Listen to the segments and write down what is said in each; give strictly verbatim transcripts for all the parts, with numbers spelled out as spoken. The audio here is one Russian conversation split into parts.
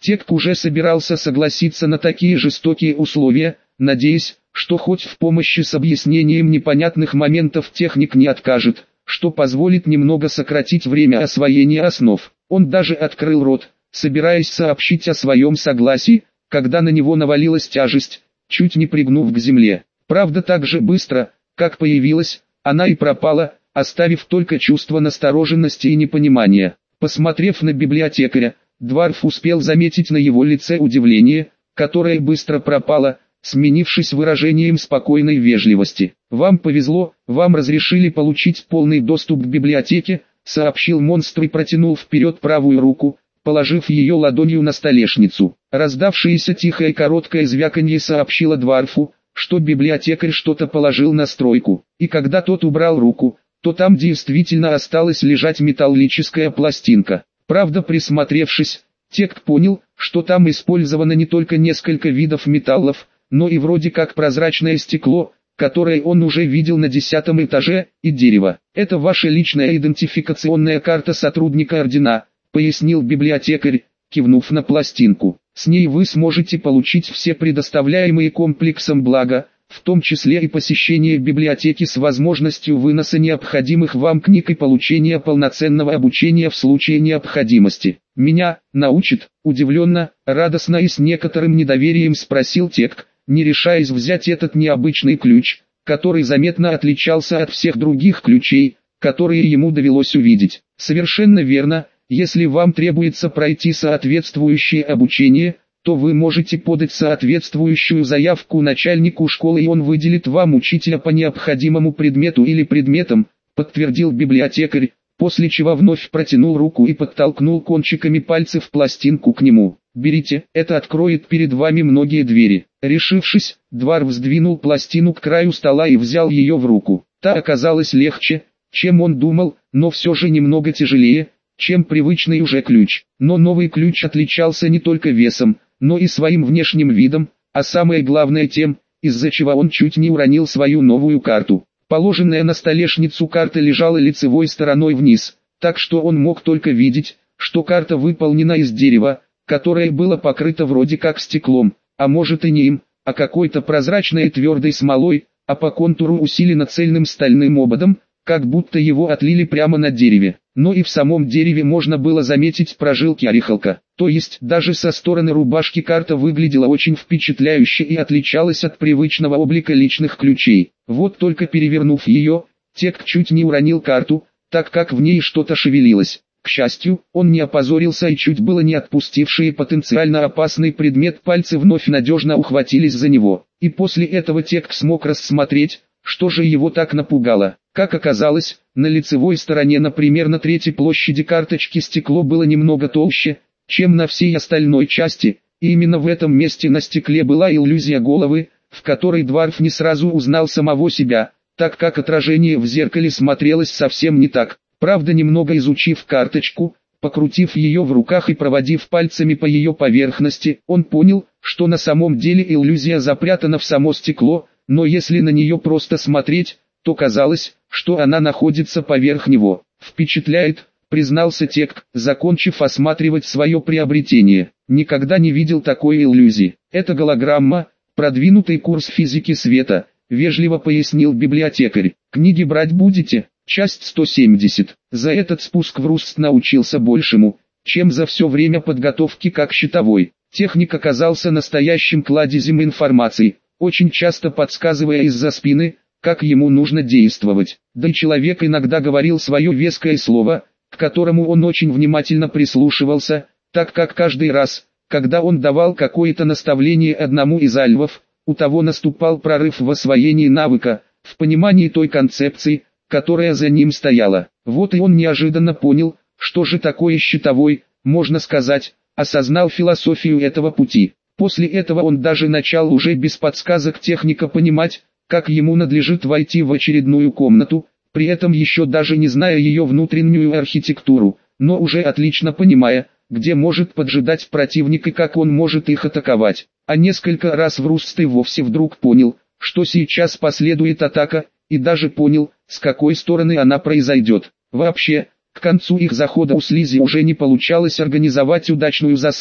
Тек уже собирался согласиться на такие жестокие условия, надеясь, что хоть в помощи с объяснением непонятных моментов техник не откажет, что позволит немного сократить время освоения основ. Он даже открыл рот, собираясь сообщить о своем согласии, когда на него навалилась тяжесть, чуть не пригнув к земле. Правда, так же быстро, как появилась, она и пропала, оставив только чувство настороженности и непонимания. Посмотрев на библиотекаря, Дварф успел заметить на его лице удивление, которое быстро пропало, сменившись выражением спокойной вежливости. «Вам повезло, вам разрешили получить полный доступ к библиотеке», сообщил монстр и протянул вперед правую руку, положив ее ладонью на столешницу. Раздавшееся тихое короткое звяканье сообщило Дварфу, что библиотекарь что-то положил на стройку, и когда тот убрал руку, то там действительно осталась лежать металлическая пластинка. Правда, присмотревшись, Тек понял, что там использовано не только несколько видов металлов, но и вроде как прозрачное стекло, которое он уже видел на десятом этаже, и дерево. «Это ваша личная идентификационная карта сотрудника Ордена», пояснил библиотекарь, кивнув на пластинку. «С ней вы сможете получить все предоставляемые комплексом блага, в том числе и посещение библиотеки с возможностью выноса необходимых вам книг и получения полноценного обучения в случае необходимости». «Меня научит?» — удивленно, радостно и с некоторым недоверием спросил Тек, не решаясь взять этот необычный ключ, который заметно отличался от всех других ключей, которые ему довелось увидеть. «Совершенно верно, если вам требуется пройти соответствующее обучение, то вы можете подать соответствующую заявку начальнику школы и он выделит вам учителя по необходимому предмету или предметам», подтвердил библиотекарь, после чего вновь протянул руку и подтолкнул кончиками пальцев пластинку к нему. «Берите, это откроет перед вами многие двери». Решившись, Дварф сдвинул пластину к краю стола и взял ее в руку. Та оказалась легче, чем он думал, но все же немного тяжелее, чем привычный уже ключ. Но новый ключ отличался не только весом, но и своим внешним видом, а самое главное тем, из-за чего он чуть не уронил свою новую карту. Положенная на столешницу карта лежала лицевой стороной вниз, так что он мог только видеть, что карта выполнена из дерева, которое было покрыто вроде как стеклом, а может и не им, а какой-то прозрачной твердой смолой, а по контуру усилено цельным стальным ободом, как будто его отлили прямо на дереве. Но и в самом дереве можно было заметить прожилки орехалка. То есть даже со стороны рубашки карта выглядела очень впечатляюще и отличалась от привычного облика личных ключей. Вот только перевернув ее, Тек чуть не уронил карту, так как в ней что-то шевелилось. К счастью, он не опозорился и чуть было не отпустившие потенциально опасный предмет пальцы вновь надежно ухватились за него. И после этого Тек смог рассмотреть, что же его так напугало. Как оказалось, на лицевой стороне, например, на третьей площади карточки стекло было немного толще, чем на всей остальной части, и именно в этом месте на стекле была иллюзия головы, в которой Дварф не сразу узнал самого себя, так как отражение в зеркале смотрелось совсем не так. Правда, немного изучив карточку, покрутив ее в руках и проводив пальцами по ее поверхности, он понял, что на самом деле иллюзия запрятана в само стекло, но если на нее просто смотреть, то казалось, что она находится поверх него. «Впечатляет», признался Тек, закончив осматривать свое приобретение. «Никогда не видел такой иллюзии. Это голограмма, продвинутый курс физики света», вежливо пояснил библиотекарь. «Книги брать будете?» Часть сто семьдесят. За этот спуск Вруст научился большему, чем за все время подготовки как щитовой. Техник оказался настоящим кладезем информации, очень часто подсказывая из-за спины, как ему нужно действовать. Да и человек иногда говорил свое веское слово, к которому он очень внимательно прислушивался, так как каждый раз, когда он давал какое-то наставление одному из альвов, у того наступал прорыв в освоении навыка, в понимании той концепции, которая за ним стояла. Вот и он неожиданно понял, что же такое щитовой, можно сказать, осознал философию этого пути. После этого он даже начал уже без подсказок техника понимать, как ему надлежит войти в очередную комнату, при этом еще даже не зная ее внутреннюю архитектуру, но уже отлично понимая, где может поджидать противник и как он может их атаковать. А несколько раз Вруст и вовсе вдруг понял, что сейчас последует атака, и даже понял, с какой стороны она произойдет. Вообще, к концу их захода у Слизи уже не получалось организовать удачную засаду,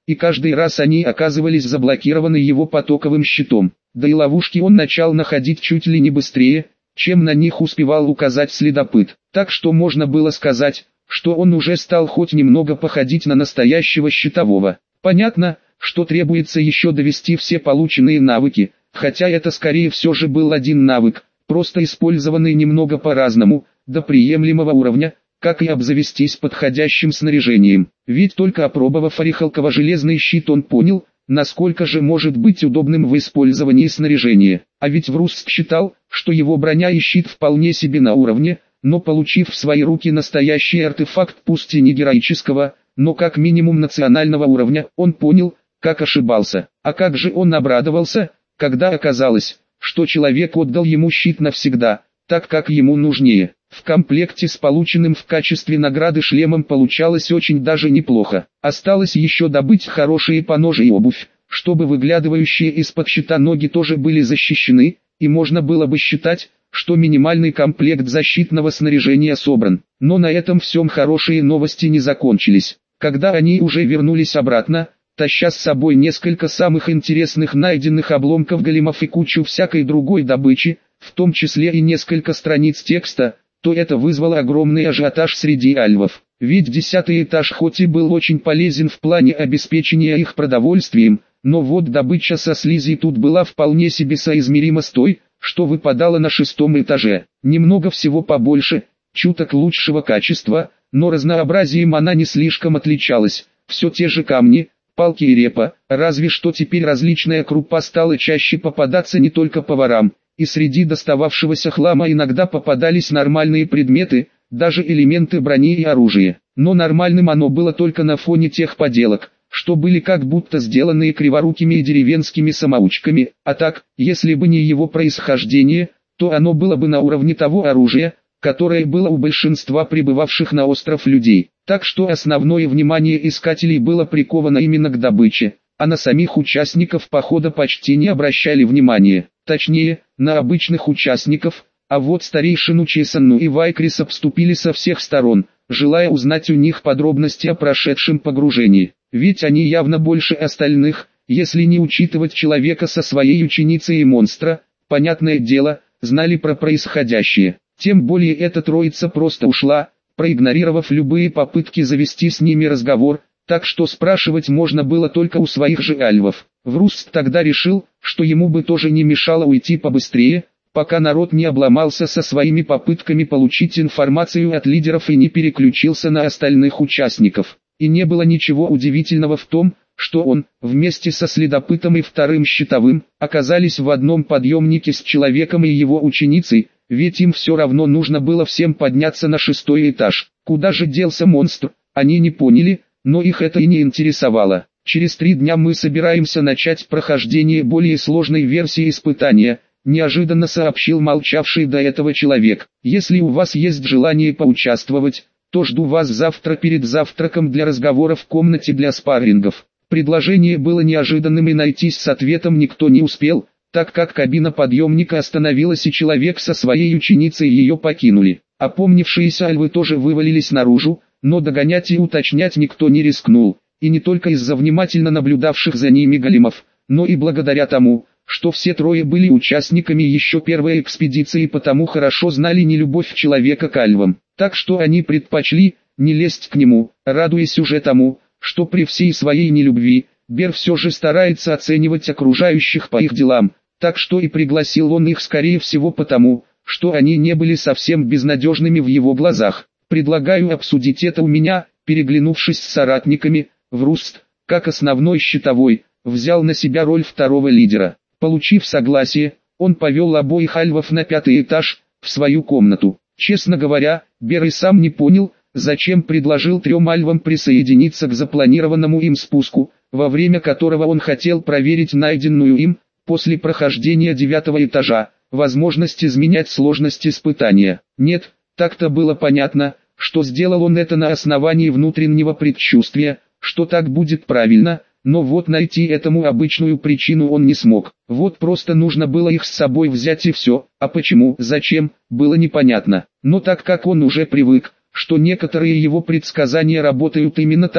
и каждый раз они оказывались заблокированы его потоковым щитом. Да и ловушки он начал находить чуть ли не быстрее, чем на них успевал указать следопыт. Так что можно было сказать, что он уже стал хоть немного походить на настоящего щитового. Понятно, что требуется еще довести все полученные навыки, хотя это скорее все же был один навык, просто использованный немного по-разному, до приемлемого уровня, как и обзавестись подходящим снаряжением. Ведь только опробовав орехалково-железный щит, он понял, насколько же может быть удобным в использовании снаряжения. А ведь Вруск считал, что его броня и щит вполне себе на уровне, но получив в свои руки настоящий артефакт, пусть и не героического, но как минимум национального уровня, он понял, как ошибался. А как же он обрадовался, когда оказалось, что человек отдал ему щит навсегда, так как ему нужнее. В комплекте с полученным в качестве награды шлемом получалось очень даже неплохо. Осталось еще добыть хорошие поножи и обувь, чтобы выглядывающие из-под щита ноги тоже были защищены, и можно было бы считать, что минимальный комплект защитного снаряжения собран. Но на этом всем хорошие новости не закончились. Когда они уже вернулись обратно, таща с собой несколько самых интересных найденных обломков големов и кучу всякой другой добычи, в том числе и несколько страниц текста, то это вызвало огромный ажиотаж среди альвов. Ведь десятый этаж хоть и был очень полезен в плане обеспечения их продовольствием, но вот добыча со слизи тут была вполне себе соизмерима с той, что выпадала на шестом этаже. Немного всего побольше, чуток лучшего качества, но разнообразием она не слишком отличалась. Все те же камни, палки и репа, разве что теперь различная крупа стала чаще попадаться не только поварам. И среди достававшегося хлама иногда попадались нормальные предметы, даже элементы брони и оружия. Но нормальным оно было только на фоне тех поделок, что были как будто сделанные криворукими и деревенскими самоучками, а так, если бы не его происхождение, то оно было бы на уровне того оружия, которое было у большинства прибывавших на остров людей. Так что основное внимание искателей было приковано именно к добыче, а на самих участников похода почти не обращали внимания. Точнее, на обычных участников, а вот старейшину Чесанну и Вайкрис обступили со всех сторон, желая узнать у них подробности о прошедшем погружении. Ведь они явно больше остальных, если не учитывать человека со своей ученицей и монстра, понятное дело, знали про происходящее. Тем более эта троица просто ушла, проигнорировав любые попытки завести с ними разговор, так что спрашивать можно было только у своих же альвов. Вруск тогда решил, что ему бы тоже не мешало уйти побыстрее, пока народ не обломался со своими попытками получить информацию от лидеров и не переключился на остальных участников. И не было ничего удивительного в том, что он, вместе со следопытом и вторым щитовым, оказались в одном подъемнике с человеком и его ученицей, ведь им все равно нужно было всем подняться на шестой этаж. Куда же делся монстр, они не поняли, но их это и не интересовало. Через три дня мы собираемся начать прохождение более сложной версии испытания, неожиданно сообщил молчавший до этого человек. Если у вас есть желание поучаствовать, то жду вас завтра перед завтраком для разговора в комнате для спаррингов. Предложение было неожиданным и найтись с ответом никто не успел, так как кабина подъемника остановилась и человек со своей ученицей ее покинули. Опомнившиеся альвы тоже вывалились наружу, но догонять и уточнять никто не рискнул, и не только из-за внимательно наблюдавших за ними големов, но и благодаря тому, что все трое были участниками еще первой экспедиции и потому хорошо знали нелюбовь человека к альвам. Так что они предпочли не лезть к нему, радуясь уже тому, что при всей своей нелюбви, Бер все же старается оценивать окружающих по их делам, так что и пригласил он их скорее всего потому, что они не были совсем безнадежными в его глазах. Предлагаю обсудить это у меня, переглянувшись с соратниками, Вруск, как основной щитовой, взял на себя роль второго лидера. Получив согласие, он повел обоих альвов на пятый этаж, в свою комнату. Честно говоря, Бер и сам не понял, зачем предложил трем альвам присоединиться к запланированному им спуску, во время которого он хотел проверить найденную им, после прохождения девятого этажа, возможность изменять сложность испытания. Нет, так-то было понятно, что сделал он это на основании внутреннего предчувствия, что так будет правильно, но вот найти этому обычную причину он не смог. Вот просто нужно было их с собой взять и все, а почему, зачем, было непонятно. Но так как он уже привык, что некоторые его предсказания работают именно так,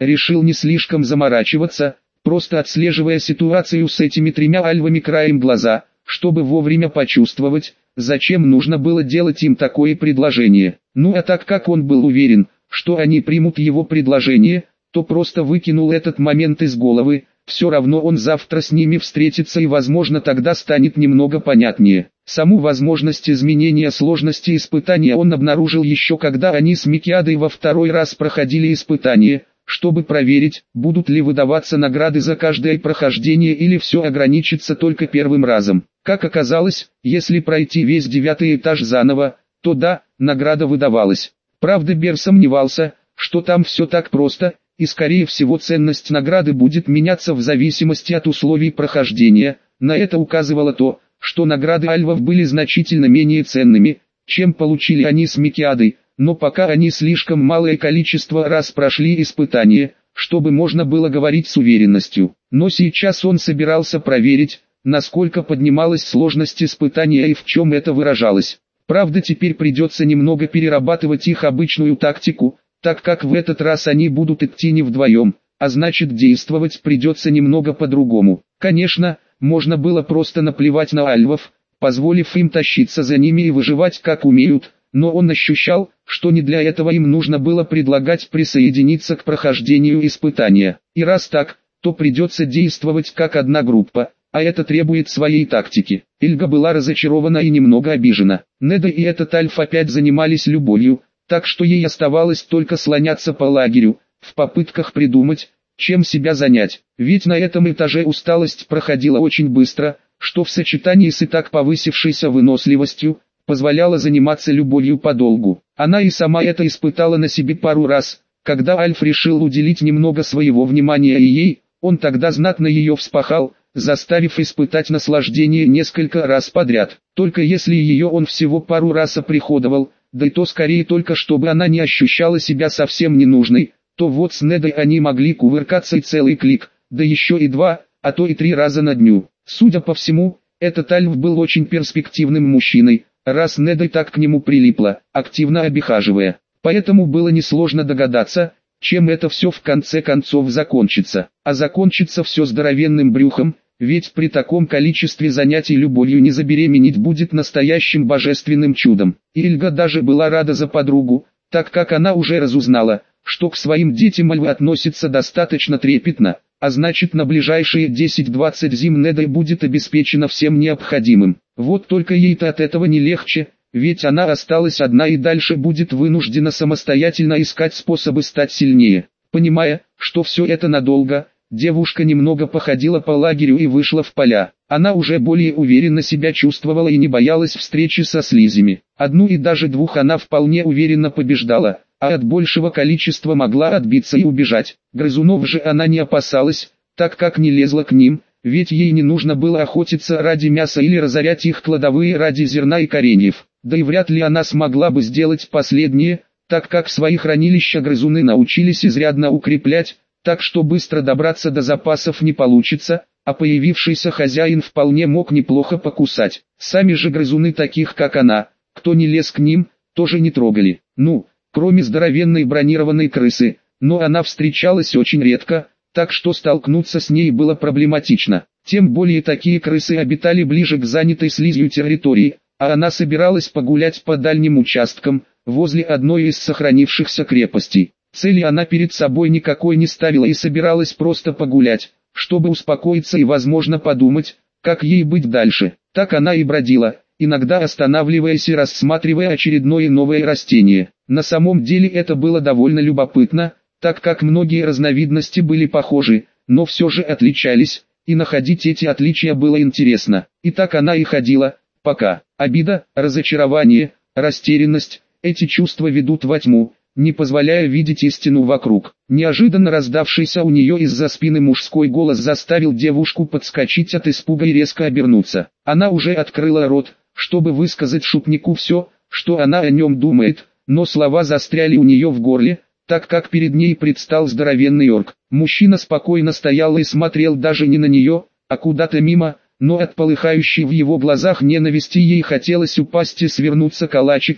решил не слишком заморачиваться, просто отслеживая ситуацию с этими тремя альвами краем глаза, чтобы вовремя почувствовать, зачем нужно было делать им такое предложение. Ну а так как он был уверен, что они примут его предложение, то просто выкинул этот момент из головы. Все равно он завтра с ними встретится и возможно тогда станет немного понятнее. Саму возможность изменения сложности испытания он обнаружил еще когда они с Микиадой во второй раз проходили испытание, чтобы проверить, будут ли выдаваться награды за каждое прохождение или все ограничится только первым разом. Как оказалось, если пройти весь девятый этаж заново, то да, награда выдавалась. Правда, Бер сомневался, что там все так просто, и скорее всего ценность награды будет меняться в зависимости от условий прохождения. На это указывало то, что награды альвов были значительно менее ценными, чем получили они с Микиадой, но пока они слишком малое количество раз прошли испытание, чтобы можно было говорить с уверенностью. Но сейчас он собирался проверить, насколько поднималась сложность испытания и в чем это выражалось. Правда, теперь придется немного перерабатывать их обычную тактику, так как в этот раз они будут идти не вдвоем, а значит действовать придется немного по-другому. Конечно, можно было просто наплевать на альвов, позволив им тащиться за ними и выживать как умеют, но он ощущал, что не для этого им нужно было предлагать присоединиться к прохождению испытания. И раз так, то придется действовать как одна группа, а это требует своей тактики. Ильга была разочарована и немного обижена. Неда и этот альф опять занимались любовью, так что ей оставалось только слоняться по лагерю, в попытках придумать, чем себя занять. Ведь на этом этаже усталость проходила очень быстро, что в сочетании с и так повысившейся выносливостью, позволяло заниматься любовью подолгу. Она и сама это испытала на себе пару раз, когда Альф решил уделить немного своего внимания и ей, он тогда знатно ее вспахал, заставив испытать наслаждение несколько раз подряд. Только если ее он всего пару раз оприходовал, да и то скорее только чтобы она не ощущала себя совсем ненужной, то вот с Недой они могли кувыркаться и целый клик, да еще и два, а то и три раза на дню. Судя по всему, этот Альф был очень перспективным мужчиной, раз Неда так к нему прилипла, активно обихаживая. Поэтому было несложно догадаться, чем это все в конце концов закончится. А закончится все здоровенным брюхом, ведь при таком количестве занятий любовью не забеременеть будет настоящим божественным чудом. И Ильга даже была рада за подругу, так как она уже разузнала, что к своим детям Альвы относится достаточно трепетно, а значит на ближайшие десять-двадцать зим Недой будет обеспечена всем необходимым. Вот только ей-то от этого не легче, ведь она осталась одна и дальше будет вынуждена самостоятельно искать способы стать сильнее. Понимая, что все это надолго, девушка немного походила по лагерю и вышла в поля. Она уже более уверенно себя чувствовала и не боялась встречи со слизями. Одну и даже двух она вполне уверенно побеждала, а от большего количества могла отбиться и убежать. Грызунов же она не опасалась, так как не лезла к ним, ведь ей не нужно было охотиться ради мяса или разорять их кладовые ради зерна и кореньев. Да и вряд ли она смогла бы сделать последнее, так как свои хранилища грызуны научились изрядно укреплять, так что быстро добраться до запасов не получится, а появившийся хозяин вполне мог неплохо покусать. Сами же грызуны таких как она, кто не лез к ним, тоже не трогали. Ну, кроме здоровенной бронированной крысы, но она встречалась очень редко, так что столкнуться с ней было проблематично. Тем более такие крысы обитали ближе к занятой слизью территории, а она собиралась погулять по дальним участкам, возле одной из сохранившихся крепостей. Цели она перед собой никакой не ставила и собиралась просто погулять, чтобы успокоиться и возможно подумать, как ей быть дальше. Так она и бродила, иногда останавливаясь и рассматривая очередное новое растение. На самом деле это было довольно любопытно, так как многие разновидности были похожи, но все же отличались, и находить эти отличия было интересно. И так она и ходила, пока обида, разочарование, растерянность, эти чувства ведут во тьму, не позволяя видеть истину вокруг. Неожиданно раздавшийся у нее из-за спины мужской голос заставил девушку подскочить от испуга и резко обернуться. Она уже открыла рот, чтобы высказать шутнику все, что она о нем думает, но слова застряли у нее в горле, так как перед ней предстал здоровенный орк. Мужчина спокойно стоял и смотрел даже не на нее, а куда-то мимо, но от полыхающей в его глазах ненависти ей хотелось упасть и свернуться калачиком,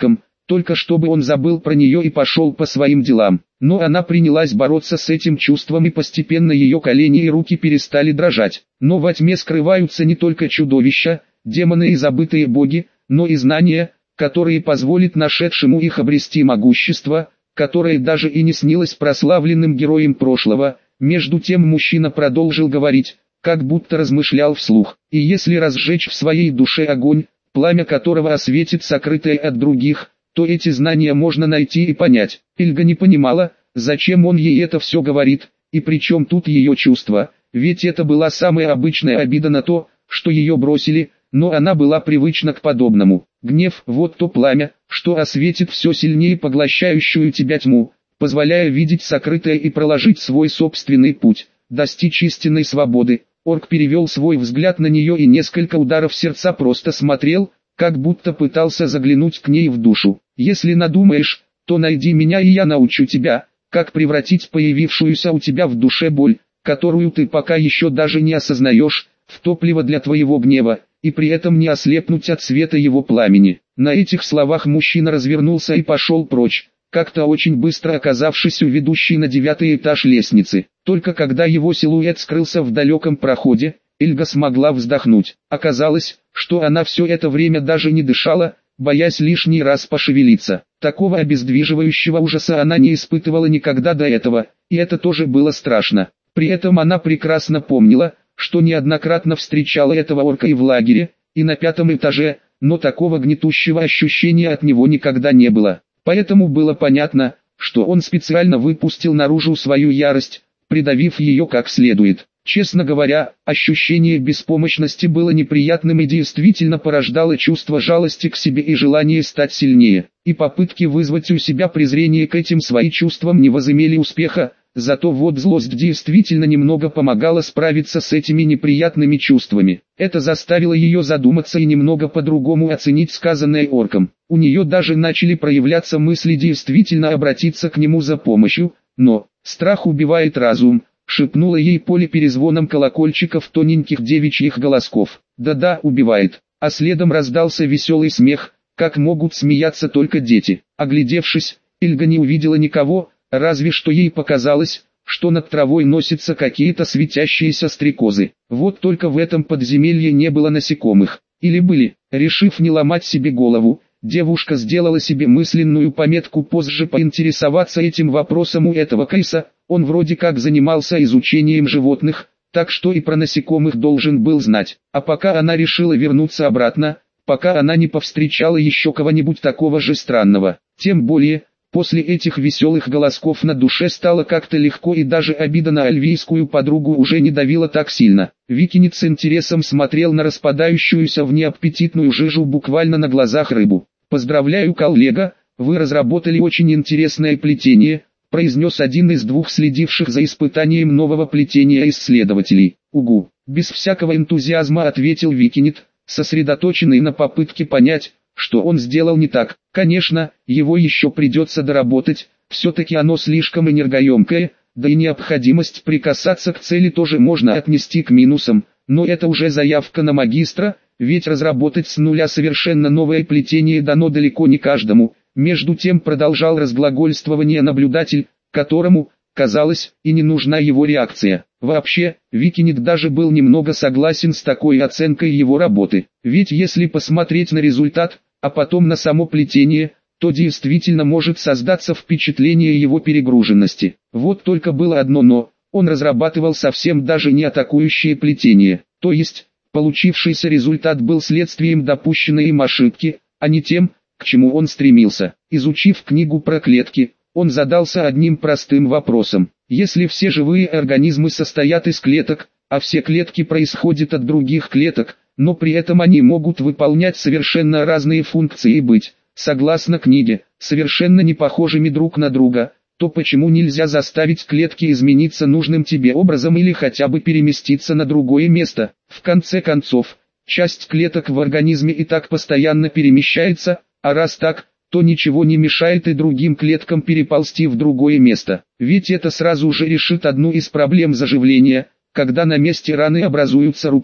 только чтобы он забыл про нее и пошел по своим делам. Но она принялась бороться с этим чувством, и постепенно ее колени и руки перестали дрожать. Но во тьме скрываются не только чудовища, демоны и забытые боги, но и знания, которые позволят нашедшему их обрести могущество, которое даже и не снилось прославленным героям прошлого. Между тем мужчина продолжил говорить, как будто размышлял вслух. И если разжечь в своей душе огонь, пламя которого осветит сокрытое от других, то эти знания можно найти и понять. Эльга не понимала, зачем он ей это все говорит, и при чем тут ее чувства, ведь это была самая обычная обида на то, что ее бросили, но она была привычна к подобному. Гнев – вот то пламя, что осветит все сильнее поглощающую тебя тьму, позволяя видеть сокрытое и проложить свой собственный путь, достичь истинной свободы. Орк перевел свой взгляд на нее и несколько ударов сердца просто смотрел, как будто пытался заглянуть к ней в душу. «Если надумаешь, то найди меня, и я научу тебя, как превратить появившуюся у тебя в душе боль, которую ты пока еще даже не осознаешь, в топливо для твоего гнева, и при этом не ослепнуть от света его пламени». На этих словах мужчина развернулся и пошел прочь, как-то очень быстро оказавшись у ведущей на девятый этаж лестницы. Только когда его силуэт скрылся в далеком проходе, Эльга смогла вздохнуть. Оказалось, что она все это время даже не дышала, боясь лишний раз пошевелиться. Такого обездвиживающего ужаса она не испытывала никогда до этого, и это тоже было страшно. При этом она прекрасно помнила, что неоднократно встречала этого орка и в лагере, и на пятом этаже, но такого гнетущего ощущения от него никогда не было. Поэтому было понятно, что он специально выпустил наружу свою ярость, придавив ее как следует. Честно говоря, ощущение беспомощности было неприятным и действительно порождало чувство жалости к себе и желание стать сильнее. И попытки вызвать у себя презрение к этим своим чувствам не возымели успеха, зато вот злость действительно немного помогала справиться с этими неприятными чувствами. Это заставило ее задуматься и немного по-другому оценить сказанное орком. У нее даже начали проявляться мысли действительно обратиться к нему за помощью, но «страх убивает разум», шепнула ей Поле перезвоном колокольчиков тоненьких девичьих голосков. «Да-да, убивает». А следом раздался веселый смех, как могут смеяться только дети. Оглядевшись, Эльга не увидела никого, разве что ей показалось, что над травой носятся какие-то светящиеся стрекозы. Вот только в этом подземелье не было насекомых. Или были. Решив не ломать себе голову, девушка сделала себе мысленную пометку позже поинтересоваться этим вопросом у этого крыса. Он вроде как занимался изучением животных, так что и про насекомых должен был знать. А пока она решила вернуться обратно, пока она не повстречала еще кого-нибудь такого же странного. Тем более, после этих веселых голосков на душе стало как-то легко, и даже обида на альвийскую подругу уже не давила так сильно. Викинит с интересом смотрел на распадающуюся в неаппетитную жижу буквально на глазах рыбу. «Поздравляю, коллега, вы разработали очень интересное плетение», произнес один из двух следивших за испытанием нового плетения исследователей. «Угу», без всякого энтузиазма ответил Викинит, сосредоточенный на попытке понять, что он сделал не так. Конечно, его еще придется доработать, все-таки оно слишком энергоемкое, да и необходимость прикасаться к цели тоже можно отнести к минусам, но это уже заявка на магистра, ведь разработать с нуля совершенно новое плетение дано далеко не каждому. Между тем продолжал разглагольствование наблюдатель, которому, казалось, и не нужна его реакция. Вообще, Викинит даже был немного согласен с такой оценкой его работы. Ведь если посмотреть на результат, а потом на само плетение, то действительно может создаться впечатление его перегруженности. Вот только было одно «но», он разрабатывал совсем даже не атакующее плетение. То есть, получившийся результат был следствием допущенной им ошибки, а не тем, к чему он стремился. Изучив книгу про клетки, он задался одним простым вопросом. Если все живые организмы состоят из клеток, а все клетки происходят от других клеток, но при этом они могут выполнять совершенно разные функции и быть, согласно книге, совершенно не похожими друг на друга, то почему нельзя заставить клетки измениться нужным тебе образом или хотя бы переместиться на другое место? В конце концов, часть клеток в организме и так постоянно перемещается, а раз так, то ничего не мешает и другим клеткам переползти в другое место. Ведь это сразу же решит одну из проблем заживления, когда на месте раны образуются рубцы.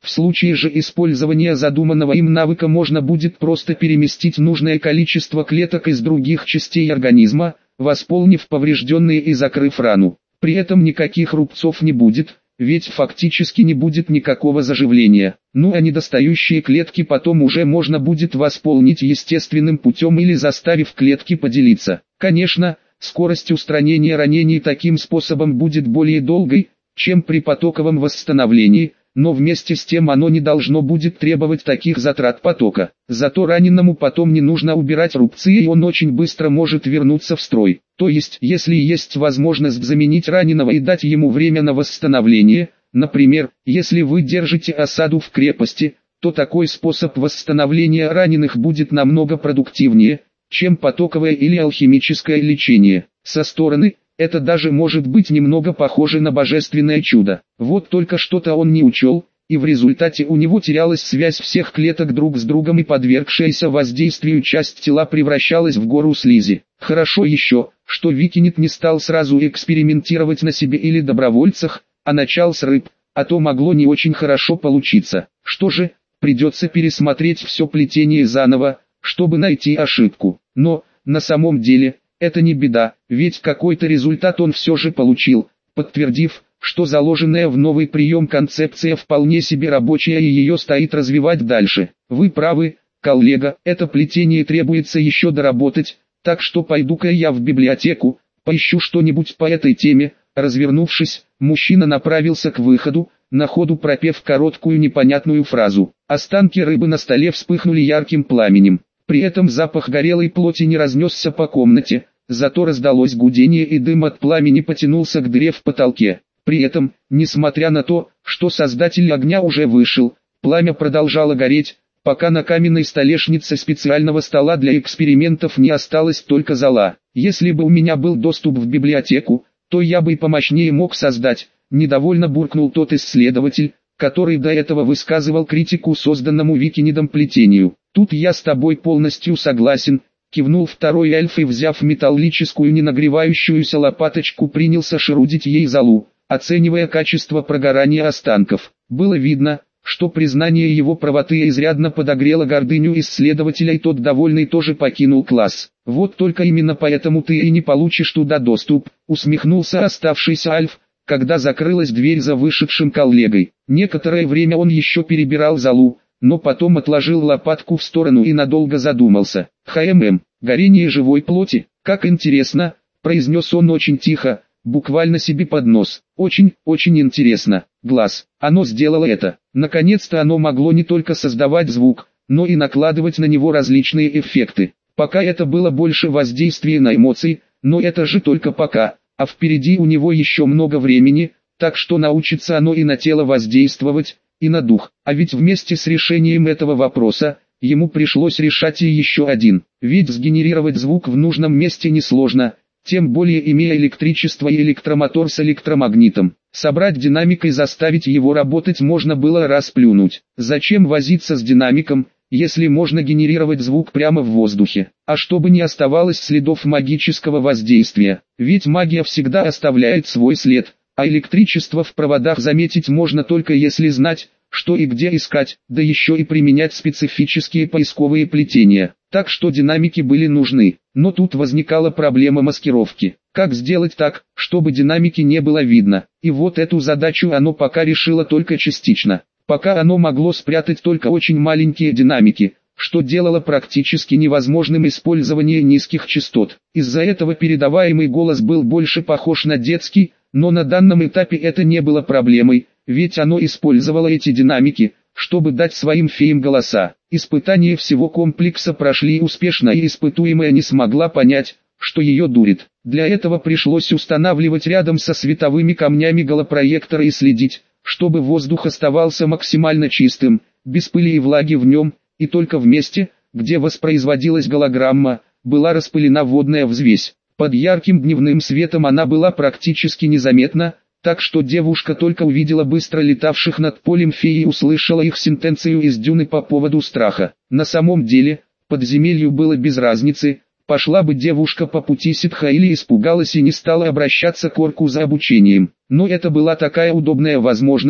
В случае же использования задуманного им навыка можно будет просто переместить нужное количество клеток из других частей организма, восполнив поврежденные и закрыв рану. При этом никаких рубцов не будет, ведь фактически не будет никакого заживления. Ну а недостающие клетки потом уже можно будет восполнить естественным путем или заставив клетки поделиться. Конечно, скорость устранения ранений таким способом будет более долгой, чем при потоковом восстановлении, но вместе с тем оно не должно будет требовать таких затрат потока. Зато раненому потом не нужно убирать рубцы, и он очень быстро может вернуться в строй. То есть, если есть возможность заменить раненого и дать ему время на восстановление, например, если вы держите осаду в крепости, то такой способ восстановления раненых будет намного продуктивнее, чем потоковое или алхимическое лечение. Со стороны, это даже может быть немного похоже на божественное чудо. Вот только что-то он не учел, и в результате у него терялась связь всех клеток друг с другом, и подвергшаяся воздействию часть тела превращалась в гору слизи. Хорошо еще, что Викинит не стал сразу экспериментировать на себе или добровольцах, а начал с рыб, а то могло не очень хорошо получиться. Что же, придется пересмотреть все плетение заново, чтобы найти ошибку. Но, на самом деле, это не беда, ведь какой-то результат он все же получил, подтвердив, что заложенная в новый прием концепция вполне себе рабочая и ее стоит развивать дальше. Вы правы, коллега, это плетение требуется еще доработать, так что пойду-ка я в библиотеку, поищу что-нибудь по этой теме. Развернувшись, мужчина направился к выходу, на ходу пропев короткую непонятную фразу. Останки рыбы на столе вспыхнули ярким пламенем. При этом запах горелой плоти не разнесся по комнате, зато раздалось гудение, и дым от пламени потянулся к дыре в потолке. При этом, несмотря на то, что создатель огня уже вышел, пламя продолжало гореть, пока на каменной столешнице специального стола для экспериментов не осталось только зола. Если бы у меня был доступ в библиотеку, то я бы и помощнее мог создать, недовольно буркнул тот исследователь, который до этого высказывал критику созданному Викинидом плетению. Тут я с тобой полностью согласен, кивнул второй эльф и, взяв металлическую ненагревающуюся лопаточку, принялся шерудить ей золу, оценивая качество прогорания останков. Было видно, что признание его правоты изрядно подогрело гордыню исследователя, и тот, довольный, тоже покинул класс. Вот только именно поэтому ты и не получишь туда доступ, усмехнулся оставшийся эльф, когда закрылась дверь за вышедшим коллегой. Некоторое время он еще перебирал золу, но потом отложил лопатку в сторону и надолго задумался. «Хмм, горение живой плоти, как интересно», — произнес он очень тихо, буквально себе под нос. «Очень, очень интересно. Глаз, оно сделало это. Наконец-то оно могло не только создавать звук, но и накладывать на него различные эффекты. Пока это было больше воздействие на эмоции, но это же только пока, а впереди у него еще много времени, так что научится оно и на тело воздействовать, и на дух. А ведь вместе с решением этого вопроса, ему пришлось решать и еще один. Ведь сгенерировать звук в нужном месте несложно, тем более имея электричество и электромотор с электромагнитом. Собрать динамик и заставить его работать можно было раз плюнуть. Зачем возиться с динамиком, если можно генерировать звук прямо в воздухе? А чтобы не оставалось следов магического воздействия, ведь магия всегда оставляет свой след, а электричество в проводах заметить можно только если знать, что и где искать, да еще и применять специфические поисковые плетения. Так что динамики были нужны, но тут возникала проблема маскировки. Как сделать так, чтобы динамики не было видно? И вот эту задачу оно пока решило только частично. Пока оно могло спрятать только очень маленькие динамики, что делало практически невозможным использование низких частот. Из-за этого передаваемый голос был больше похож на детский, но на данном этапе это не было проблемой, ведь оно использовало эти динамики, чтобы дать своим феям голоса. Испытания всего комплекса прошли успешно, и испытуемая не смогла понять, что ее дурит. Для этого пришлось устанавливать рядом со световыми камнями голопроектор и следить, чтобы воздух оставался максимально чистым, без пыли и влаги в нем, и только в месте, где воспроизводилась голограмма, была распылена водная взвесь. Под ярким дневным светом она была практически незаметна, так что девушка только увидела быстро летавших над полем феи и услышала их сентенцию из Дюны по поводу страха. На самом деле, подземелью было без разницы, пошла бы девушка по пути ситха или испугалась и не стала обращаться к орку за обучением. Но это была такая удобная возможность,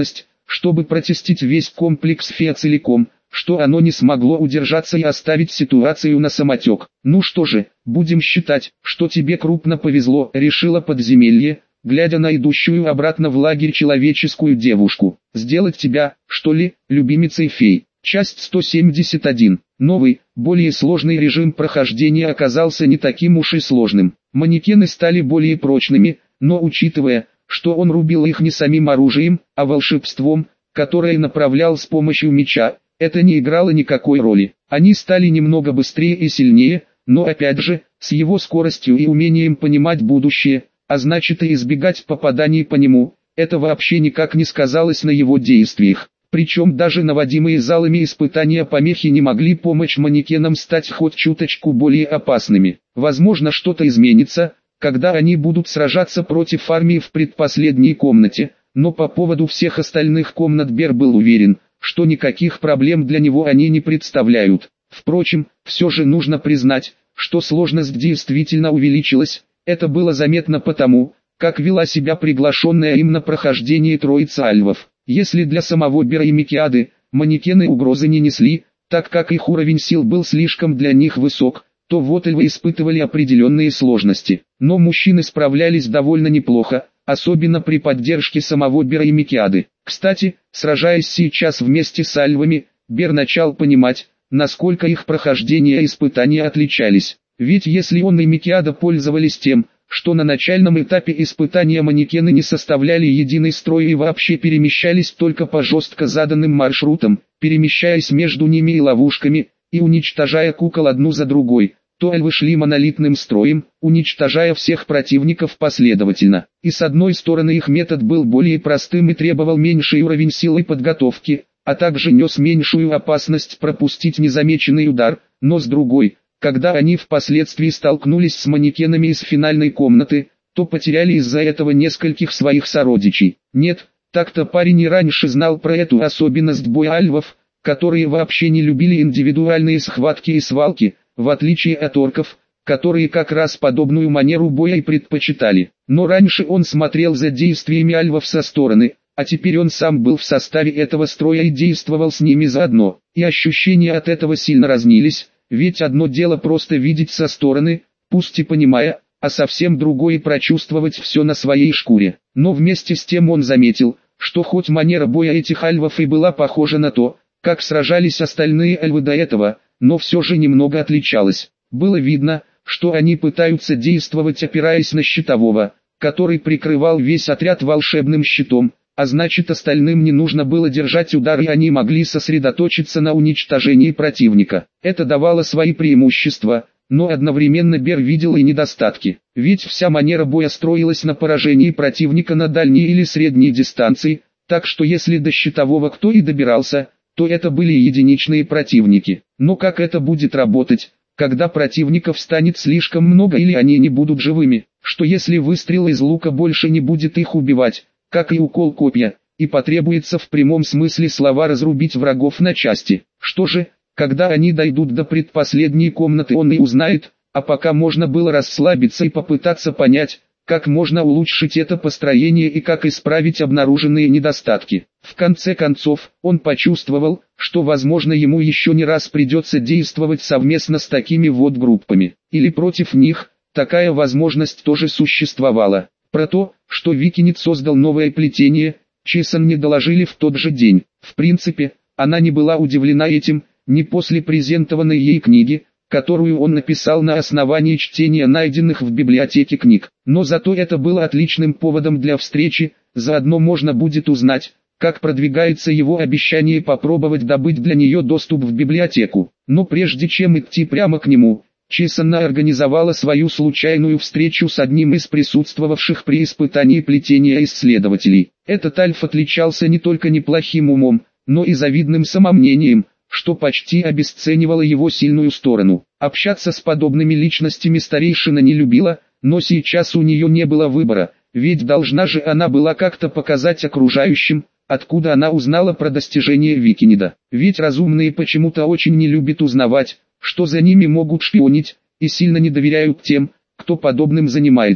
чтобы протестить весь комплекс Феа целиком, что оно не смогло удержаться и оставить ситуацию на самотек. «Ну что же, будем считать, что тебе крупно повезло», — решила подземелье, глядя на идущую обратно в лагерь человеческую девушку. «Сделать тебя, что ли, любимицей фей?» Часть сто семьдесят один. Новый, более сложный режим прохождения оказался не таким уж и сложным. Манекены стали более прочными, но учитывая, что он рубил их не самим оружием, а волшебством, которое направлял с помощью меча, это не играло никакой роли. Они стали немного быстрее и сильнее, но опять же, с его скоростью и умением понимать будущее, а значит и избегать попаданий по нему, это вообще никак не сказалось на его действиях. Причем даже наводимые залами испытания помехи не могли помочь манекенам стать хоть чуточку более опасными. Возможно, что-то изменится, когда они будут сражаться против армии в предпоследней комнате, но по поводу всех остальных комнат Бер был уверен, что никаких проблем для него они не представляют. Впрочем, все же нужно признать, что сложность действительно увеличилась. Это было заметно потому, как вела себя приглашенная им на прохождение троица альвов. Если для самого Бера и Микиады манекены угрозы не несли, так как их уровень сил был слишком для них высок, то вот эльвы испытывали определенные сложности. Но мужчины справлялись довольно неплохо, особенно при поддержке самого Бера и Микиады. Кстати, сражаясь сейчас вместе с альвами, Бер начал понимать, насколько их прохождение и испытания отличались. Ведь если он и Микиада пользовались тем, что на начальном этапе испытания манекены не составляли единый строй и вообще перемещались только по жестко заданным маршрутам, перемещаясь между ними и ловушками, и уничтожая кукол одну за другой, то эльвы шли монолитным строем, уничтожая всех противников последовательно. И с одной стороны их метод был более простым и требовал меньший уровень силы подготовки, а также нес меньшую опасность пропустить незамеченный удар, но с другой, когда они впоследствии столкнулись с манекенами из финальной комнаты, то потеряли из-за этого нескольких своих сородичей. Нет, так-то парень и раньше знал про эту особенность боя альвов, которые вообще не любили индивидуальные схватки и свалки, в отличие от орков, которые как раз подобную манеру боя и предпочитали. Но раньше он смотрел за действиями альвов со стороны, а теперь он сам был в составе этого строя и действовал с ними заодно, и ощущения от этого сильно разнились. Ведь одно дело просто видеть со стороны, пусть и понимая, а совсем другое прочувствовать все на своей шкуре. Но вместе с тем он заметил, что хоть манера боя этих альвов и была похожа на то, как сражались остальные альвы до этого, но все же немного отличалась. Было видно, что они пытаются действовать опираясь на щитового, который прикрывал весь отряд волшебным щитом, а значит остальным не нужно было держать удар и они могли сосредоточиться на уничтожении противника. Это давало свои преимущества, но одновременно Бер видел и недостатки. Ведь вся манера боя строилась на поражении противника на дальней или средней дистанции, так что если до щитового кто и добирался, то это были единичные противники. Но как это будет работать, когда противников станет слишком много или они не будут живыми? Что если выстрел из лука больше не будет их убивать, как и укол копья, и потребуется в прямом смысле слова разрубить врагов на части? Что же, когда они дойдут до предпоследней комнаты, он и узнает, а пока можно было расслабиться и попытаться понять, как можно улучшить это построение и как исправить обнаруженные недостатки. В конце концов, он почувствовал, что возможно ему еще не раз придется действовать совместно с такими вот группами, или против них, такая возможность тоже существовала. Про то, что Викинит создал новое плетение, Чесон не доложили в тот же день. В принципе, она не была удивлена этим, не после презентованной ей книги, которую он написал на основании чтения найденных в библиотеке книг. Но зато это было отличным поводом для встречи, заодно можно будет узнать, как продвигается его обещание попробовать добыть для нее доступ в библиотеку. Но прежде чем идти прямо к нему, Чесанна организовала свою случайную встречу с одним из присутствовавших при испытании плетения исследователей. Этот альф отличался не только неплохим умом, но и завидным самомнением, что почти обесценивало его сильную сторону. Общаться с подобными личностями старейшина не любила, но сейчас у нее не было выбора, ведь должна же она была как-то показать окружающим, откуда она узнала про достижения Викинида. Ведь разумные почему-то очень не любят узнавать, что за ними могут шпионить, и сильно не доверяют тем, кто подобным занимается.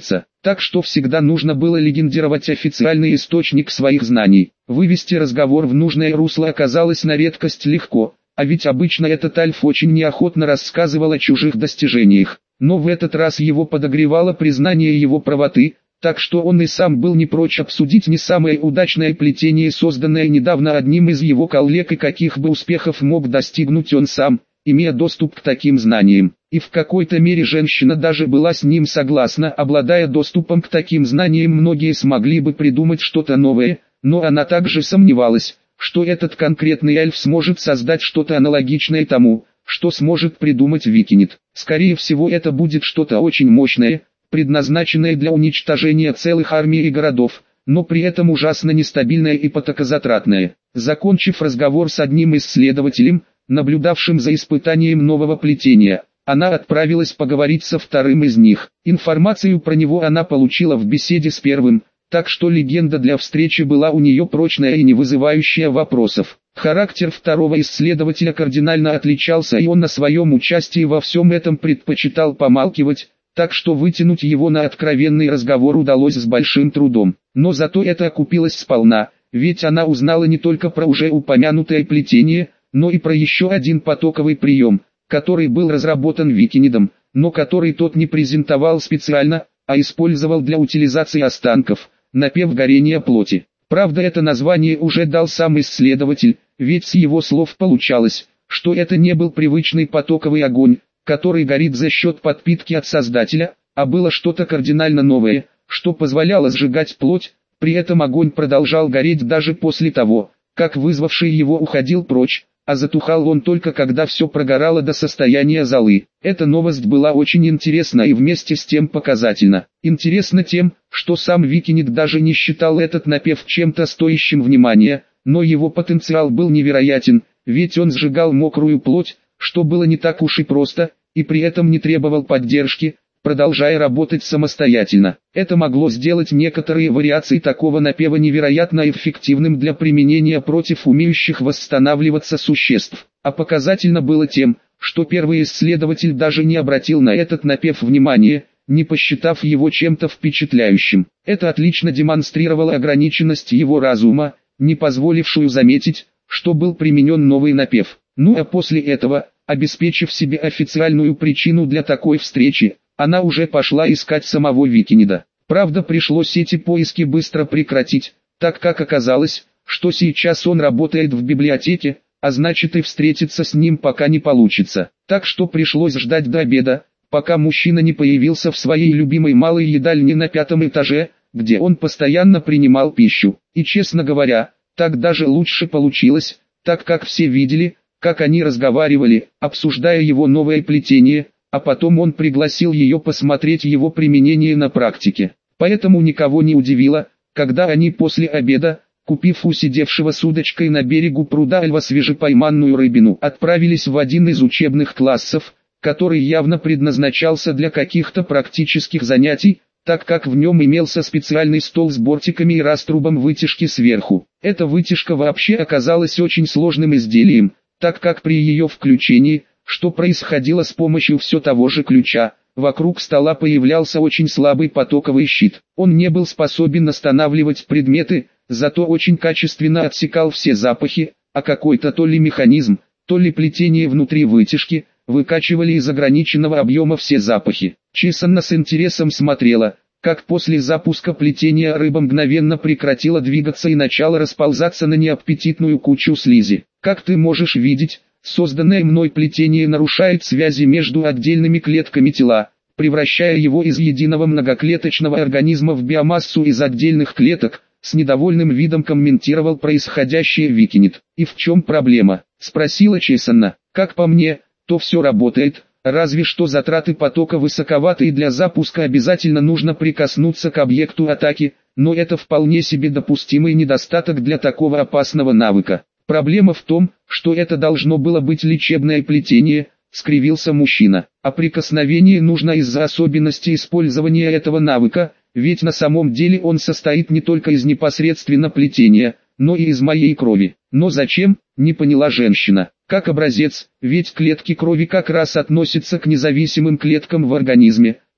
так что всегда нужно было легендировать официальный источник своих знаний. Вывести разговор в нужное русло оказалось на редкость легко, а ведь обычно этот Альф очень неохотно рассказывал о чужих достижениях. Но в этот раз его подогревало признание его правоты, так что он и сам был не прочь обсудить не самое удачное плетение, созданное недавно одним из его коллег, и каких бы успехов мог достигнуть он сам, имея доступ к таким знаниям. И в какой-то мере женщина даже была с ним согласна. Обладая доступом к таким знаниям, многие смогли бы придумать что-то новое, но она также сомневалась, что этот конкретный Альф сможет создать что-то аналогичное тому, что сможет придумать Викинит. Скорее всего, это будет что-то очень мощное, предназначенное для уничтожения целых армий и городов, но при этом ужасно нестабильное и потокозатратное. Закончив разговор с одним исследователем, наблюдавшим за испытанием нового плетения, она отправилась поговорить со вторым из них. Информацию про него она получила в беседе с первым, так что легенда для встречи была у нее прочная и не вызывающая вопросов. Характер второго исследователя кардинально отличался, и он на своем участии во всем этом предпочитал помалкивать, так что вытянуть его на откровенный разговор удалось с большим трудом. Но зато это окупилось сполна, ведь она узнала не только про уже упомянутое плетение, но и про еще один потоковый прием, который был разработан Викинидом, но который тот не презентовал специально, а использовал для утилизации останков, напев горения плоти. Правда, это название уже дал сам исследователь, ведь с его слов получалось, что это не был привычный потоковый огонь, который горит за счет подпитки от создателя, а было что-то кардинально новое, что позволяло сжигать плоть, при этом огонь продолжал гореть даже после того, как вызвавший его уходил прочь, а затухал он только когда все прогорало до состояния золы. Эта новость была очень интересна и вместе с тем показательна. Интересно тем, что сам Викинит даже не считал этот напев чем-то стоящим внимания, но его потенциал был невероятен, ведь он сжигал мокрую плоть, что было не так уж и просто, и при этом не требовал поддержки, продолжая работать самостоятельно. Это могло сделать некоторые вариации такого напева невероятно эффективным для применения против умеющих восстанавливаться существ. А показательно было тем, что первый исследователь даже не обратил на этот напев внимания, не посчитав его чем-то впечатляющим. Это отлично демонстрировало ограниченность его разума, не позволившую заметить, что был применен новый напев. Ну а после этого, обеспечив себе официальную причину для такой встречи, она уже пошла искать самого Викинида. Правда, пришлось эти поиски быстро прекратить, так как оказалось, что сейчас он работает в библиотеке, а значит и встретиться с ним пока не получится. Так что пришлось ждать до обеда, пока мужчина не появился в своей любимой малой едальне на пятом этаже, где он постоянно принимал пищу. И честно говоря, так даже лучше получилось, так как все видели, как они разговаривали, обсуждая его новое плетение, а потом он пригласил ее посмотреть его применение на практике. Поэтому никого не удивило, когда они после обеда, купив у сидевшего с удочкой на берегу пруда Альва свежепойманную рыбину, отправились в один из учебных классов, который явно предназначался для каких-то практических занятий, так как в нем имелся специальный стол с бортиками и раструбом вытяжки сверху. Эта вытяжка вообще оказалась очень сложным изделием, так как при ее включении, что происходило с помощью все того же ключа, вокруг стола появлялся очень слабый потоковый щит. Он не был способен останавливать предметы, зато очень качественно отсекал все запахи, а какой-то то ли механизм, то ли плетение внутри вытяжки, выкачивали из ограниченного объема все запахи. Чисанна с интересом смотрела, как после запуска плетения рыба мгновенно прекратила двигаться и начала расползаться на неаппетитную кучу слизи. Как ты можешь видеть, созданное мной плетение нарушает связи между отдельными клетками тела, превращая его из единого многоклеточного организма в биомассу из отдельных клеток, с недовольным видом комментировал происходящее Викинит. «И в чем проблема?» – спросила Чесанна. «Как по мне, то все работает, разве что затраты потока высоковаты и для запуска обязательно нужно прикоснуться к объекту атаки, но это вполне себе допустимый недостаток для такого опасного навыка. Проблема в том, что это должно было быть лечебное плетение», — скривился мужчина. «А прикосновение нужно из-за особенностей использования этого навыка, ведь на самом деле он состоит не только из непосредственно плетения, но и из моей крови». «Но зачем?» — не поняла женщина. «Как образец, ведь клетки крови как раз относятся к независимым клеткам в организме,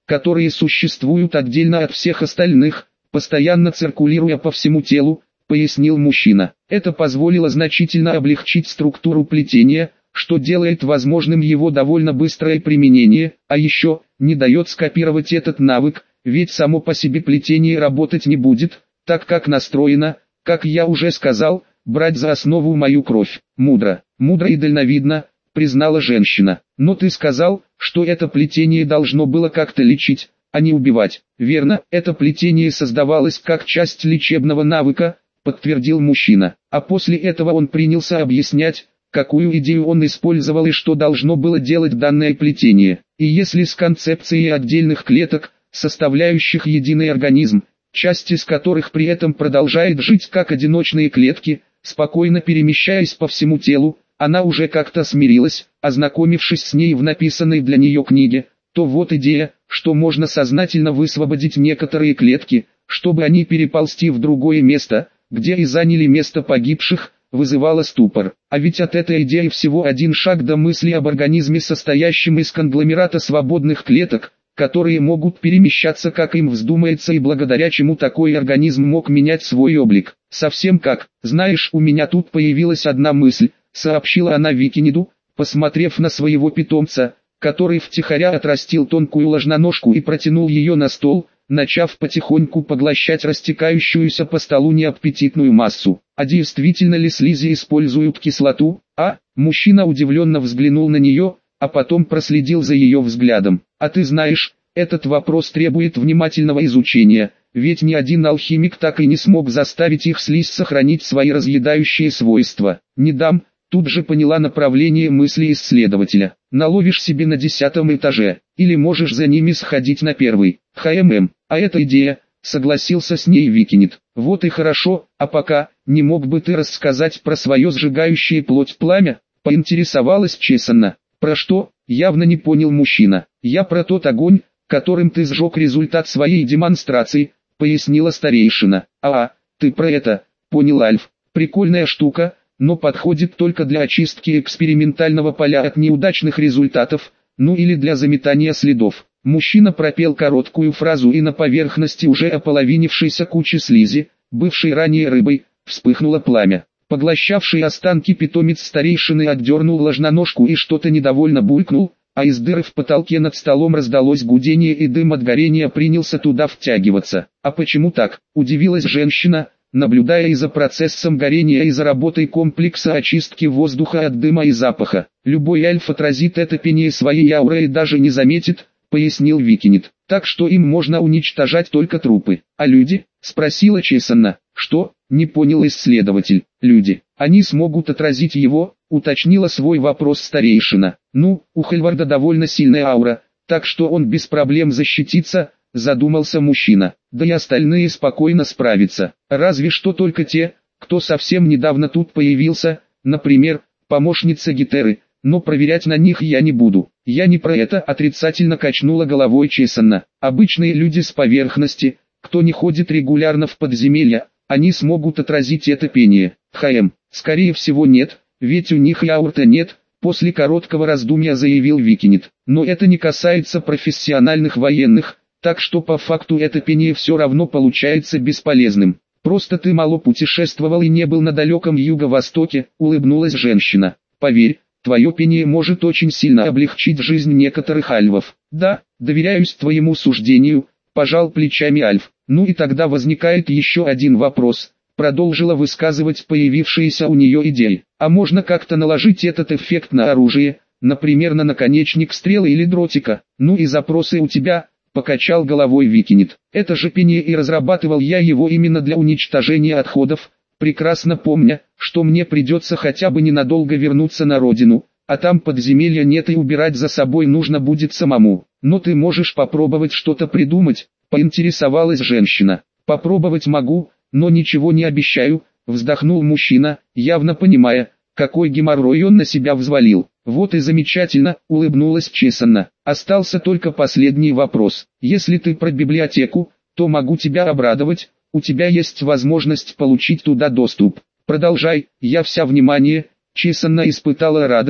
которые существуют отдельно от всех остальных, постоянно циркулируя по всему телу, пояснил мужчина. Это позволило значительно облегчить структуру плетения, что делает возможным его довольно быстрое применение, а еще, не дает скопировать этот навык, ведь само по себе плетение работать не будет, так как настроено, как я уже сказал, брать за основу мою кровь. Мудро, мудро и дальновидно, признала женщина. Но ты сказал, что это плетение должно было как-то лечить, а не убивать. Верно, это плетение создавалось как часть лечебного навыка, подтвердил мужчина. А после этого он принялся объяснять, какую идею он использовал и что должно было делать данное плетение. И если с концепцией отдельных клеток, составляющих единый организм, часть из которых при этом продолжает жить как одиночные клетки, спокойно перемещаясь по всему телу, она уже как-то смирилась, ознакомившись с ней в написанной для нее книге, то вот идея, что можно сознательно высвободить некоторые клетки, чтобы они переползти в другое место, где и заняли место погибших, вызывала ступор. А ведь от этой идеи всего один шаг до мысли об организме, состоящем из конгломерата свободных клеток, которые могут перемещаться как им вздумается и благодаря чему такой организм мог менять свой облик. Совсем как, знаешь, у меня тут появилась одна мысль, сообщила она Викиниду, посмотрев на своего питомца, который втихаря отрастил тонкую ложноножку и протянул ее на стол, начав потихоньку поглощать растекающуюся по столу неаппетитную массу. А действительно ли слизи используют кислоту? А? Мужчина удивленно взглянул на нее, а потом проследил за ее взглядом. А ты знаешь, этот вопрос требует внимательного изучения, ведь ни один алхимик так и не смог заставить их слизь сохранить свои разъедающие свойства. Не дам, тут же поняла направление мысли исследователя. Наловишь себе на десятом этаже, или можешь за ними сходить на первый. ХММ, а эта идея, согласился с ней Викинит. Вот и хорошо, а пока, не мог бы ты рассказать про свое сжигающее плоть пламя? Поинтересовалась Чесанна. Про что? Явно не понял мужчина. Я про тот огонь, которым ты сжег результат своей демонстрации, пояснила старейшина. А, ты про это, понял Альф. Прикольная штука, но подходит только для очистки экспериментального поля от неудачных результатов, ну или для заметания следов. Мужчина пропел короткую фразу, и на поверхности уже ополовинившейся кучи слизи, бывшей ранее рыбой, вспыхнуло пламя. Поглощавший останки питомец старейшины отдернул ложноножку и что-то недовольно булькнул, а из дыры в потолке над столом раздалось гудение, и дым от горения принялся туда втягиваться. А почему так? Удивилась женщина, наблюдая и за процессом горения, и за работой комплекса очистки воздуха от дыма и запаха. Любой альф отразит это пение своей аурой и даже не заметит, пояснил Викинит. Так что им можно уничтожать только трупы. А люди? Спросила Чесанна. Что? Не понял исследователь. Люди. Они смогут отразить его, уточнила свой вопрос старейшина. Ну, у Хельварда довольно сильная аура, так что он без проблем защитится, задумался мужчина. Да и остальные спокойно справятся. Разве что только те, кто совсем недавно тут появился, например, помощница Гетеры, но проверять на них я не буду. Я не про это, отрицательно качнула головой Чесанна. Обычные люди с поверхности, кто не ходит регулярно в подземелья, они смогут отразить это пение. ХМ, скорее всего нет, ведь у них и аурта нет, после короткого раздумья заявил Викинит. Но это не касается профессиональных военных, так что по факту это пение все равно получается бесполезным. Просто ты мало путешествовал и не был на далеком юго-востоке, улыбнулась женщина. Поверь, твое пение может очень сильно облегчить жизнь некоторых альвов. Да, доверяюсь твоему суждению, пожал плечами Альф. Ну и тогда возникает еще один вопрос, продолжила высказывать появившиеся у нее идеи. А можно как-то наложить этот эффект на оружие, например на наконечник стрелы или дротика? Ну и запросы у тебя, покачал головой Викинит. Это же пение, и разрабатывал я его именно для уничтожения отходов, прекрасно помня, что мне придется хотя бы ненадолго вернуться на родину, а там подземелья нет и убирать за собой нужно будет самому. Но ты можешь попробовать что-то придумать, поинтересовалась женщина. Попробовать могу, но ничего не обещаю, вздохнул мужчина, явно понимая, какой геморрой он на себя взвалил. Вот и замечательно, улыбнулась Чесанна. Остался только последний вопрос. Если ты про библиотеку, то могу тебя обрадовать, у тебя есть возможность получить туда доступ. Продолжай, я вся внимание. Чесанна испытала радость,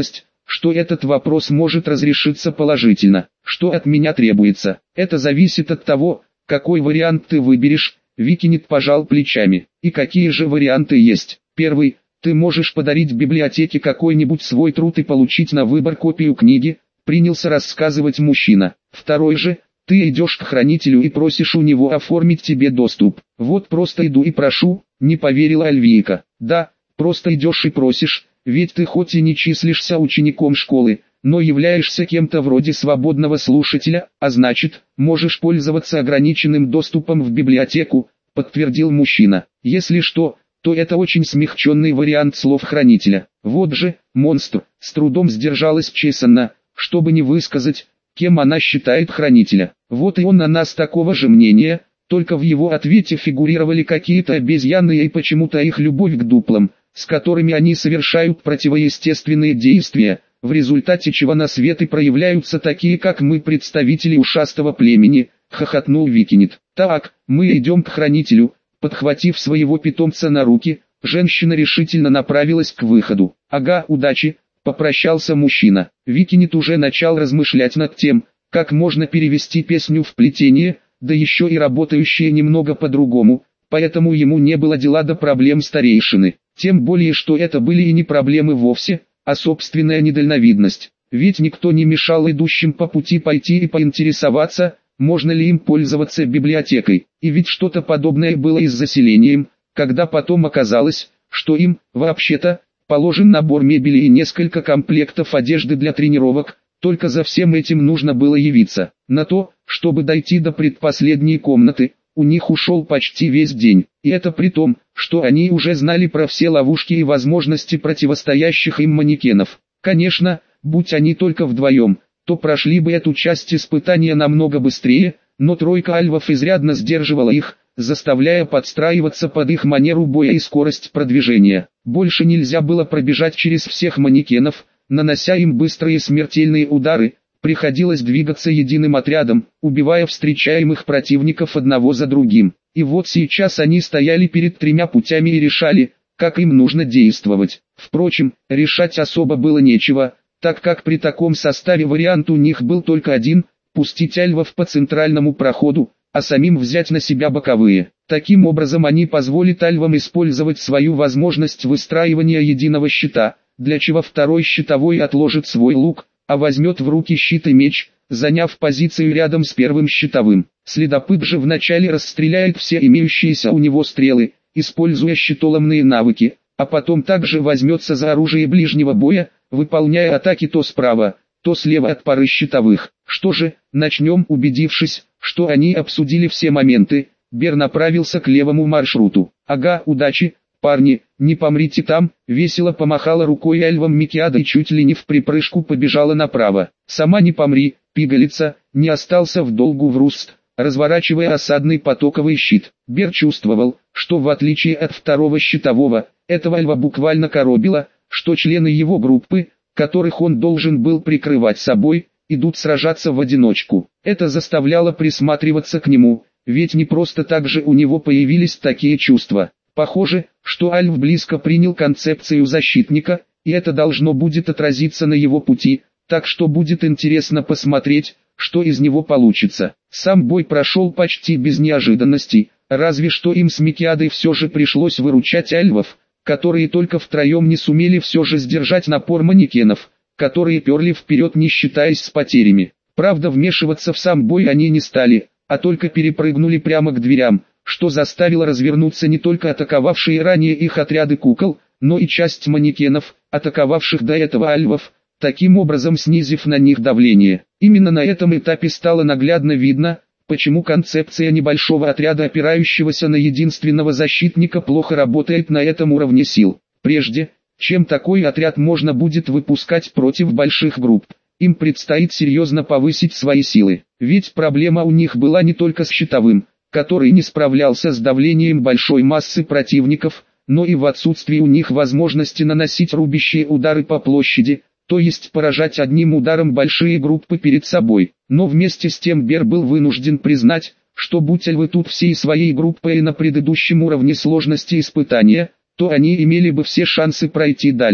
что этот вопрос может разрешиться положительно. Что от меня требуется? Это зависит от того, какой вариант ты выберешь. Викинит пожал плечами. И какие же варианты есть? Первый. Ты можешь подарить библиотеке какой-нибудь свой труд и получить на выбор копию книги, принялся рассказывать мужчина. Второй же. Ты идешь к хранителю и просишь у него оформить тебе доступ. Вот просто иду и прошу, не поверила Альвийка. Да, просто идешь и просишь, ведь ты хоть и не числишься учеником школы, но являешься кем-то вроде свободного слушателя, а значит, можешь пользоваться ограниченным доступом в библиотеку, подтвердил мужчина. Если что, то это очень смягченный вариант слов хранителя. Вот же, монстр, с трудом сдержалась Чесанна, чтобы не высказать, кем она считает хранителя. Вот и он на нас такого же мнения, только в его ответе фигурировали какие-то обезьяны и почему-то их любовь к дуплам, с которыми они совершают противоестественные действия, в результате чего на свет и проявляются такие, как мы, представители ушастого племени, хохотнул Викинит. Так, мы идем к хранителю. Подхватив своего питомца на руки, женщина решительно направилась к выходу. Ага, удачи. Попрощался мужчина. Викинит уже начал размышлять над тем, как можно перевести песню в плетение, да еще и работающее немного по-другому, поэтому ему не было дела до проблем старейшины. Тем более, что это были и не проблемы вовсе, а собственная недальновидность. Ведь никто не мешал идущим по пути пойти и поинтересоваться, можно ли им пользоваться библиотекой. И ведь что-то подобное было и с заселением, когда потом оказалось, что им, вообще-то, положен набор мебели и несколько комплектов одежды для тренировок, только за всем этим нужно было явиться. На то, чтобы дойти до предпоследней комнаты, у них ушел почти весь день. И это при том, что они уже знали про все ловушки и возможности противостоящих им манекенов. Конечно, будь они только вдвоем, то прошли бы эту часть испытания намного быстрее, но тройка альвов изрядно сдерживала их, заставляя подстраиваться под их манеру боя и скорость продвижения. Больше нельзя было пробежать через всех манекенов, нанося им быстрые смертельные удары, приходилось двигаться единым отрядом, убивая встречаемых противников одного за другим. И вот сейчас они стояли перед тремя путями и решали, как им нужно действовать. Впрочем, решать особо было нечего, так как при таком составе вариант у них был только один – пустить альвов по центральному проходу, а самим взять на себя боковые. Таким образом они позволят альвам использовать свою возможность выстраивания единого щита, для чего второй щитовой отложит свой лук, а возьмет в руки щит и меч, заняв позицию рядом с первым щитовым. Следопыт же вначале расстреляет все имеющиеся у него стрелы, используя щитоломные навыки, а потом также возьмется за оружие ближнего боя, выполняя атаки то справа, то слева от пары щитовых. Что же, начнем. Убедившись, что они обсудили все моменты, Бер направился к левому маршруту. Ага, удачи, парни, не помрите там, весело помахала рукой альвам Микиада и чуть ли не в припрыжку побежала направо. Сама не помри, пигалица, не остался в долгу Вруст, разворачивая осадный потоковый щит. Бер чувствовал, что в отличие от второго щитового, этого альва буквально коробило, что члены его группы, которых он должен был прикрывать собой, идут сражаться в одиночку. Это заставляло присматриваться к нему, ведь не просто так же у него появились такие чувства. Похоже, что Альв близко принял концепцию защитника, и это должно будет отразиться на его пути, так что будет интересно посмотреть, что из него получится. Сам бой прошел почти без неожиданностей, разве что им с Микиадой все же пришлось выручать альвов, которые только втроем не сумели все же сдержать напор манекенов, которые перли вперед, не считаясь с потерями. Правда, вмешиваться в сам бой они не стали, а только перепрыгнули прямо к дверям, что заставило развернуться не только атаковавшие ранее их отряды кукол, но и часть манекенов, атаковавших до этого альвов, таким образом снизив на них давление. Именно на этом этапе стало наглядно видно, почему концепция небольшого отряда, опирающегося на единственного защитника, плохо работает на этом уровне сил. Прежде, чем такой отряд можно будет выпускать против больших групп, им предстоит серьезно повысить свои силы. Ведь проблема у них была не только с щитовым, который не справлялся с давлением большой массы противников, но и в отсутствии у них возможности наносить рубящие удары по площади, то есть поражать одним ударом большие группы перед собой. Но вместе с тем Бер был вынужден признать, что будь альвы тут всей своей группой на предыдущем уровне сложности испытания, то они имели бы все шансы пройти дальше.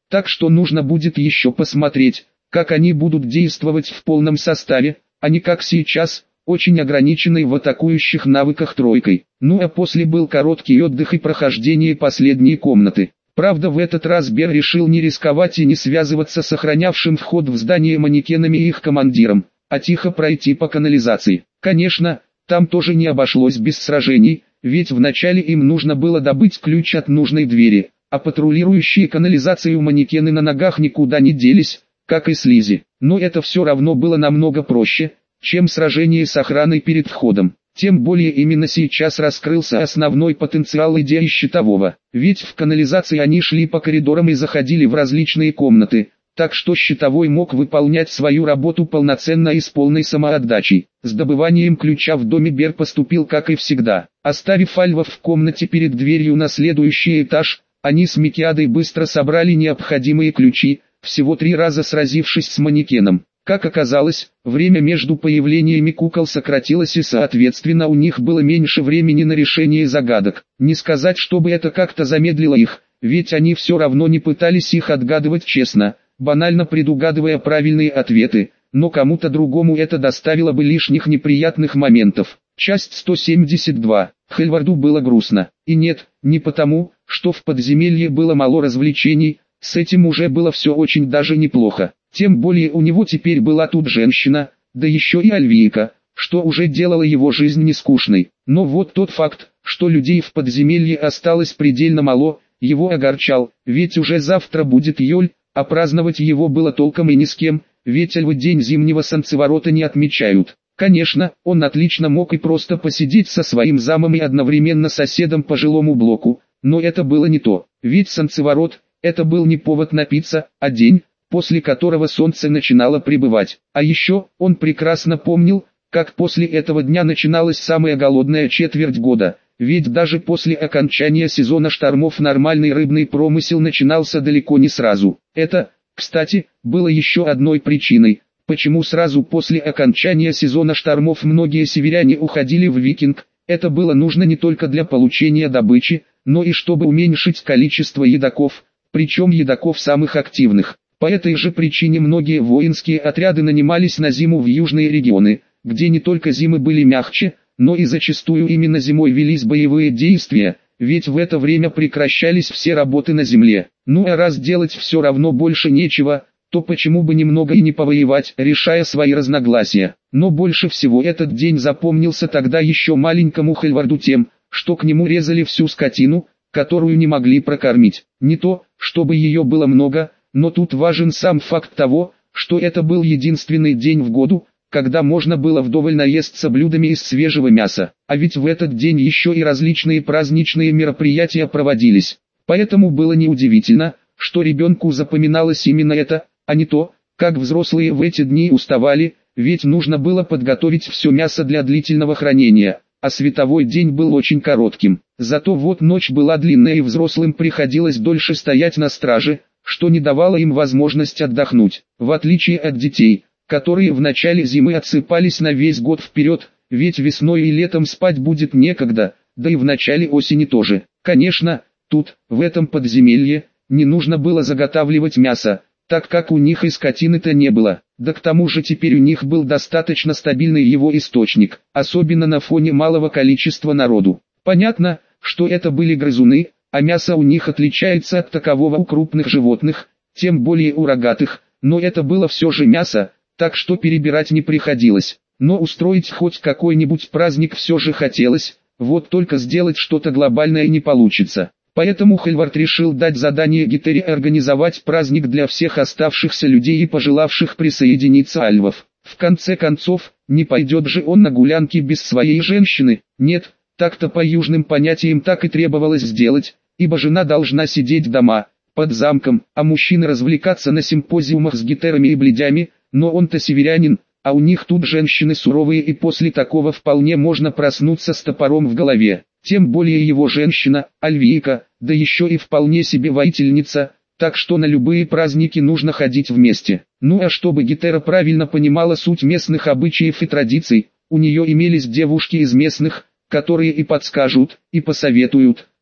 Так что нужно будет еще посмотреть, как они будут действовать в полном составе, а не как сейчас, очень ограниченной в атакующих навыках тройкой. Ну а после был короткий отдых и прохождение последней комнаты. Правда, в этот раз Бер решил не рисковать и не связываться с охранявшим вход в здание манекенами и их командиром, а тихо пройти по канализации. Конечно, там тоже не обошлось без сражений, ведь вначале им нужно было добыть ключ от нужной двери, а патрулирующие канализацию манекены на ногах никуда не делись, как и слизи. Но это все равно было намного проще, чем сражение с охраной перед входом. Тем более именно сейчас раскрылся основной потенциал идеи щитового. Ведь в канализации они шли по коридорам и заходили в различные комнаты, так что щитовой мог выполнять свою работу полноценно и с полной самоотдачей. С добыванием ключа в доме Бер поступил как и всегда. Оставив альвов в комнате перед дверью на следующий этаж, они с Микиадой быстро собрали необходимые ключи, всего три раза сразившись с манекеном. Как оказалось, время между появлениями кукол сократилось и соответственно у них было меньше времени на решение загадок. Не сказать, чтобы это как-то замедлило их, ведь они все равно не пытались их отгадывать честно, банально предугадывая правильные ответы, но кому-то другому это доставило бы лишних неприятных моментов. Часть сто семьдесят два. Хельварду было грустно. И нет, не потому, что в подземелье было мало развлечений, с этим уже было все очень даже неплохо. Тем более у него теперь была тут женщина, да еще и Альвийка, что уже делало его жизнь не скучной. Но вот тот факт, что людей в подземелье осталось предельно мало, его огорчал, ведь уже завтра будет Йоль, а праздновать его было толком и ни с кем, ведь альвы день зимнего солнцеворота не отмечают. Конечно, он отлично мог и просто посидеть со своим замом и одновременно соседом по жилому блоку, но это было не то, ведь солнцеворот – это был не повод напиться, а день, после которого солнце начинало прибывать. А еще, он прекрасно помнил, как после этого дня начиналась самая голодная четверть года, ведь даже после окончания сезона штормов нормальный рыбный промысел начинался далеко не сразу. Это, кстати, было еще одной причиной, почему сразу после окончания сезона штормов многие северяне уходили в Викинг. Это было нужно не только для получения добычи, но и чтобы уменьшить количество едоков, причем едоков самых активных. По этой же причине многие воинские отряды нанимались на зиму в южные регионы, где не только зимы были мягче, но и зачастую именно зимой велись боевые действия, ведь в это время прекращались все работы на земле. Ну а раз делать все равно больше нечего, то почему бы немного и не повоевать, решая свои разногласия. Но больше всего этот день запомнился тогда еще маленькому Хельварду тем, что к нему резали всю скотину, которую не могли прокормить. Не то, чтобы ее было много, но тут важен сам факт того, что это был единственный день в году, когда можно было вдоволь наесться блюдами из свежего мяса. А ведь в этот день еще и различные праздничные мероприятия проводились. Поэтому было неудивительно, что ребенку запоминалось именно это, а не то, как взрослые в эти дни уставали, ведь нужно было подготовить все мясо для длительного хранения, а световой день был очень коротким. Зато вот ночь была длинная и взрослым приходилось дольше стоять на страже, что не давало им возможность отдохнуть. В отличие от детей, которые в начале зимы отсыпались на весь год вперед, ведь весной и летом спать будет некогда, да и в начале осени тоже. Конечно, тут, в этом подземелье, не нужно было заготавливать мясо, так как у них и скотины-то не было. Да к тому же теперь у них был достаточно стабильный его источник, особенно на фоне малого количества народу. Понятно, что это были грызуны, а мясо у них отличается от такового у крупных животных, тем более у рогатых, но это было все же мясо, так что перебирать не приходилось. Но устроить хоть какой-нибудь праздник все же хотелось, вот только сделать что-то глобальное не получится. Поэтому Хельвард решил дать задание Гитере организовать праздник для всех оставшихся людей и пожелавших присоединиться альвов. В конце концов, не пойдет же он на гулянки без своей женщины. Нет, так-то по южным понятиям так и требовалось сделать, ибо жена должна сидеть дома, под замком, а мужчины развлекаться на симпозиумах с гитерами и бледями, но он-то северянин, а у них тут женщины суровые и после такого вполне можно проснуться с топором в голове. Тем более его женщина, Альвийка, да еще и вполне себе воительница, так что на любые праздники нужно ходить вместе. Ну а чтобы Гитера правильно понимала суть местных обычаев и традиций, у нее имелись девушки из местных, которые и подскажут, и посоветуют,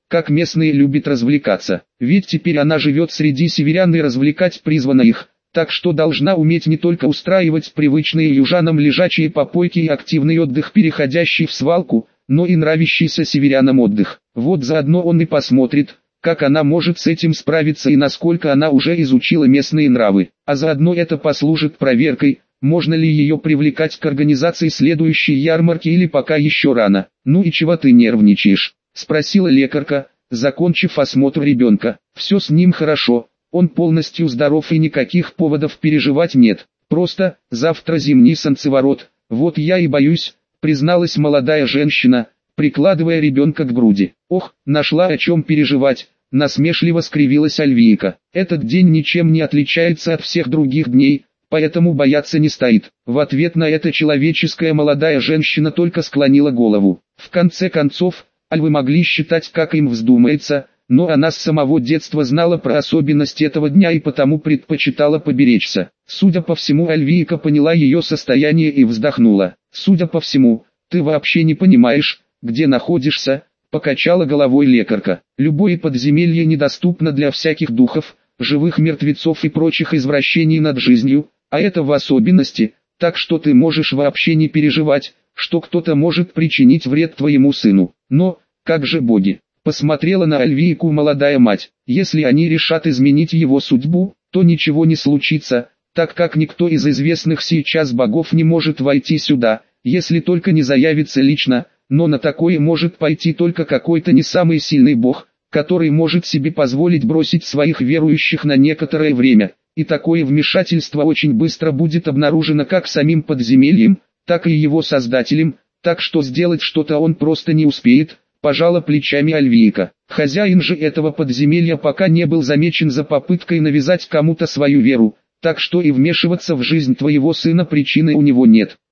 как местные любят развлекаться. Ведь теперь она живет среди северян и развлекать призвана их, так что должна уметь не только устраивать привычные южанам лежачие попойки и активный отдых, переходящий в свалку, но и нравящийся северянам отдых. Вот заодно он и посмотрит, как она может с этим справиться и насколько она уже изучила местные нравы. А заодно это послужит проверкой, можно ли ее привлекать к организации следующей ярмарки или пока еще рано. «Ну и чего ты нервничаешь?» – спросила лекарка, закончив осмотр ребенка. «Все с ним хорошо, он полностью здоров и никаких поводов переживать нет. Просто, завтра зимний солнцеворот, вот я и боюсь», – призналась молодая женщина, прикладывая ребенка к груди. «Ох, нашла о чем переживать», – насмешливо скривилась Альвийка. «Этот день ничем не отличается от всех других дней, поэтому бояться не стоит». В ответ на это человеческая молодая женщина только склонила голову. В конце концов, альвы могли считать, как им вздумается, но она с самого детства знала про особенности этого дня и потому предпочитала поберечься. Судя по всему, Альвийка поняла ее состояние и вздохнула. «Судя по всему, ты вообще не понимаешь, где находишься», — покачала головой лекарка. «Любое подземелье недоступно для всяких духов, живых мертвецов и прочих извращений над жизнью, а это в особенности, так что ты можешь вообще не переживать, что кто-то может причинить вред твоему сыну. Но, как же боги?» Посмотрела на Альвийку молодая мать. «Если они решат изменить его судьбу, то ничего не случится, так как никто из известных сейчас богов не может войти сюда, если только не заявится лично, но на такое может пойти только какой-то не самый сильный бог, который может себе позволить бросить своих верующих на некоторое время, и такое вмешательство очень быстро будет обнаружено как самим подземельем, так и его создателем, так что сделать что-то он просто не успеет», — пожала плечами Альвийка. «Хозяин же этого подземелья пока не был замечен за попыткой навязать кому-то свою веру, так что и вмешиваться в жизнь твоего сына причины у него нет.